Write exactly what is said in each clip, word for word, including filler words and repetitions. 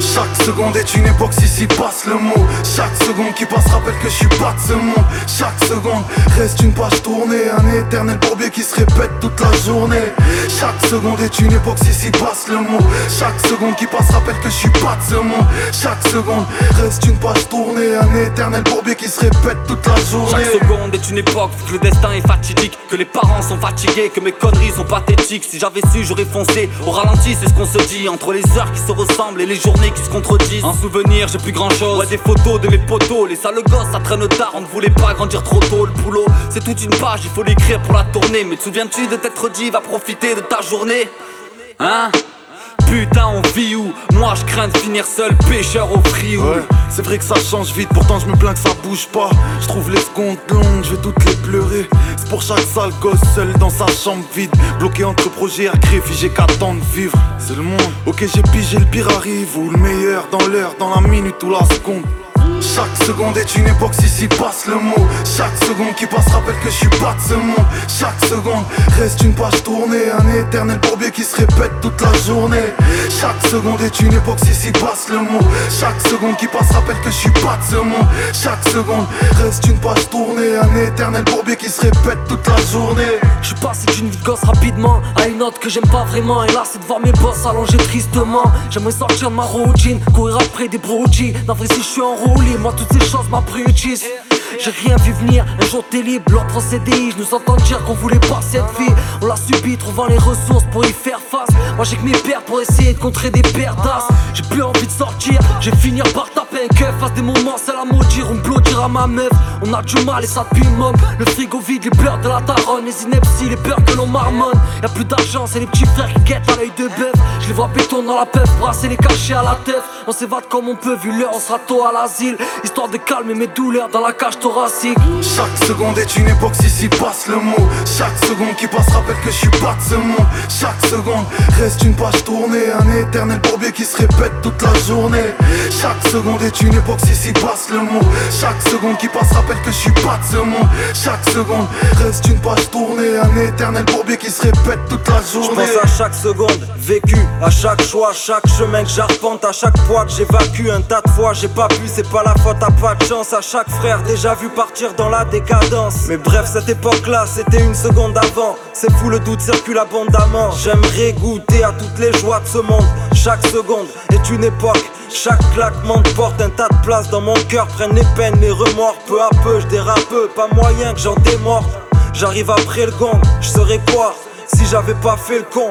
Chaque seconde est une époque si s'y passe le mot. Chaque seconde qui passe rappelle que je suis pas de ce monde. Chaque seconde reste une page tournée, un éternel bourbier qui se répète toute la journée. Chaque seconde est une époque si s'y passe le mot. Chaque seconde qui passe rappelle que je suis pas de ce monde. Chaque seconde reste une page tournée, un éternel bourbier qui se répète toute la journée. Chaque seconde est une époque, vu que le destin est fatidique, que les parents sont fatigués, que mes conneries sont pathétiques. Si j'avais su j'aurais foncé au ralenti, c'est ce qu'on se dit. Entre les heures qui se ressemblent et les journées qui se contredisent. En souvenir j'ai plus grand chose, ouais des photos de mes potos. Les sales gosses ça traîne tard, on ne voulait pas grandir trop tôt. Le boulot c'est toute une page, il faut l'écrire pour la tourner. Mais te souviens-tu de t'être dit va profiter de ta journée? Hein? Putain on vit où? Moi je crains de finir seul, pêcheur au free. Ouais, c'est vrai que ça change vite, pourtant je me plains que ça bouge pas. Je trouve les secondes longues, je vais toutes les pleurer. C'est pour chaque sale gosse seul dans sa chambre vide, bloqué entre projets à créer, figé qu'attend de vivre. C'est le monde, ok j'ai pigé, le pire arrive. Ou le meilleur dans l'heure, dans la minute ou la seconde. Chaque seconde est une époque si s'y passe le mot. Chaque seconde qui passe rappelle que je suis pas de ce monde. Chaque seconde reste une page tournée, un éternel bourbier qui se répète toute la journée. Chaque seconde est une époque si s'y passe le mot. Chaque seconde qui passe rappelle que je suis pas de ce monde. Chaque seconde reste une page tournée, un éternel bourbier qui se répète toute la journée. Je suis passé d'une vie de gosse rapidement à une autre que j'aime pas vraiment. Et là c'est de voir mes boss allongés tristement. J'aimerais sortir de ma routine, courir après des broodies. Non vrai si je suis en roue libre, moi toutes ces choses m'abrutissent. J'ai rien vu venir, un jour t'es libre, l'autre en C D I. Je nous entends dire qu'on voulait pas cette vie. On l'a subi, trouvant les ressources pour y faire face. Moi j'ai que mes pères pour essayer de contrer des perdasses. J'ai plus envie de sortir, je vais finir par taper un keuf. Face des moments c'est la maudire, on me dire à ma meuf. On a du mal et ça depuis môme. Le frigo vide, les pleurs de la daronne, les inepties, les peurs que l'on marmonne. Y'a plus d'argent, c'est les petits frères qui guettent à l'œil de bœuf. Je les vois béton dans la peuf, brasser les cachets à la tête. On s'évade comme on peut, vu l'heure on sera tôt à l'asile. Histoire de calmer mes douleurs dans la cage thoracique. Chaque seconde est une époque si s'y passe le mot. Chaque seconde qui passe rappelle que je suis pas de ce monde. Chaque seconde reste une page tournée, un éternel bourbier qui se répète toute la journée. Chaque seconde est une époque si s'y passe le mot. Chaque seconde qui passe rappelle que je suis pas de ce monde. Chaque seconde reste une page tournée, un éternel bourbier qui se répète toute la journée. Je pense à chaque seconde vécue, à chaque choix, chaque chemin que j'arpente, à chaque fois que j'évacue. Un tas de fois j'ai pas pu, c'est pas la faute à pas de chance. À chaque frère déjà vu partir dans la décadence. Mais bref cette époque là c'était une seconde avant. C'est fou le doute circule abondamment. J'aimerais goûter à toutes les joies de ce monde. Chaque seconde est une époque. Chaque claquement de porte, un tas de place dans mon cœur prennent les peines, les remords. Peu à peu je dérape, pas moyen que j'en démorde. J'arrive après le gong, je serais quoi si j'avais pas fait le con?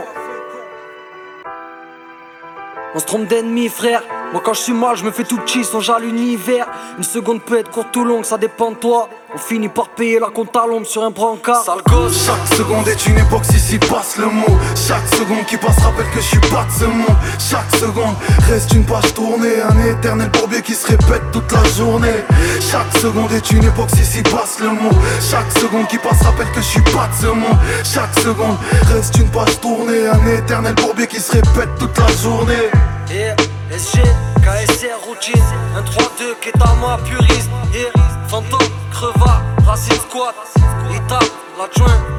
On se trompe d'ennemis frère. Moi quand je suis mal je me fais tout petit, songe à l'univers. Une seconde peut être courte ou longue, ça dépend de toi. On finit par payer la compte à l'ombre sur un brancard. Sale gosse. Chaque seconde est une époque si s'y passe le mot. Chaque seconde qui passe rappelle que je suis pas de ce monde. Chaque seconde reste une page tournée, un éternel bourbier qui se répète toute la journée. Chaque seconde est une époque si s'y passe le mot. Chaque seconde qui passe rappelle que je suis pas de ce monde. Chaque seconde reste une page tournée, un éternel bourbier qui se répète toute la journée. Yeah, S G, K S R routine, un trois deux qui est à moi puriste. Yeah, fantôme, crevard, racine squat, Ita, l'adjoint.